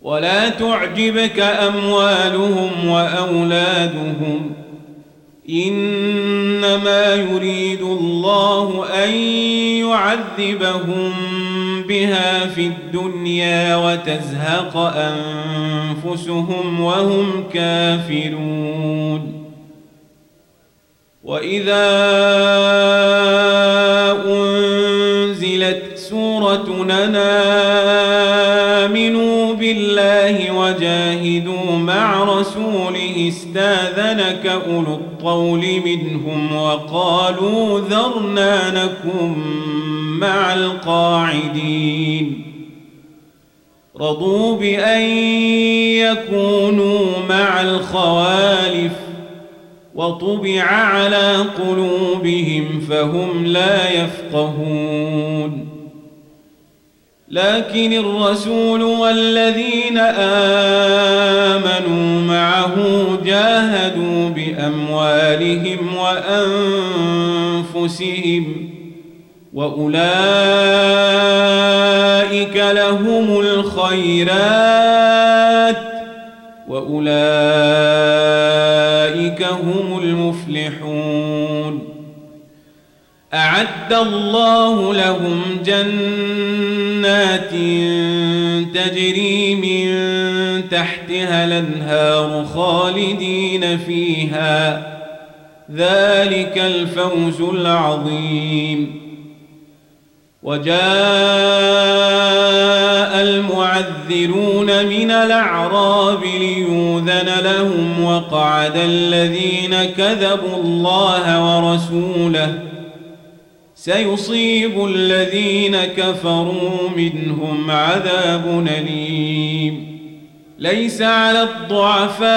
ولا تعجبك أموالهم وأولادهم إنما يريد الله أن يعذبهم بها في الدنيا وتزهق أنفسهم وهم كافرون وإذا أنزلت سورة أن آمنوا بالله وجاهدوا مع رسوله استاذنك أولو الطول منهم وقالوا ذرنا نكن مع القاعدين رضوا بأن يكونوا مع الخوالف وطبع على قلوبهم فهم لا يفقهون لكن الرسول والذين آمنوا معه جاهدوا بأموالهم وأنفسهم وأولئك لهم الخيرات وأولئك هم المفلحون أعد الله لهم جنات تجري من تحتها الأنهار خالدين فيها ذلك الفوز العظيم وجاء المعذرون من الأعراب ليؤذن لهم وقعد الذين كذبوا الله ورسوله سيصيب الذين كفروا منهم عذاب أليم ليس على الضعفاء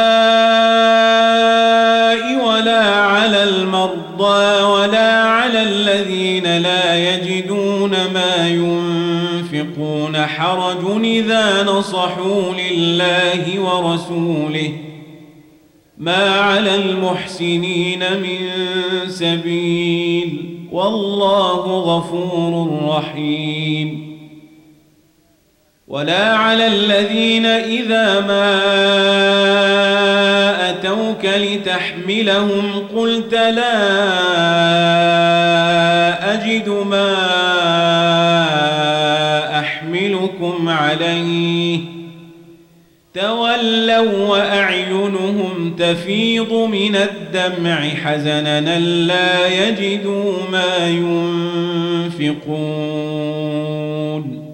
ولا على المرضى ولا على الذين لا يجدون ما ينفقون حرج إذا نصحوا لله ورسوله ما على المحسنين من سبيل والله غفور رحيم ولا على الذين إذا ما أتوك لتحملهم قلت لا أجد ما أحملكم عليه تولوا وأعينهم تفيض من الدمع حزنا لا يجدوا ما ينفقون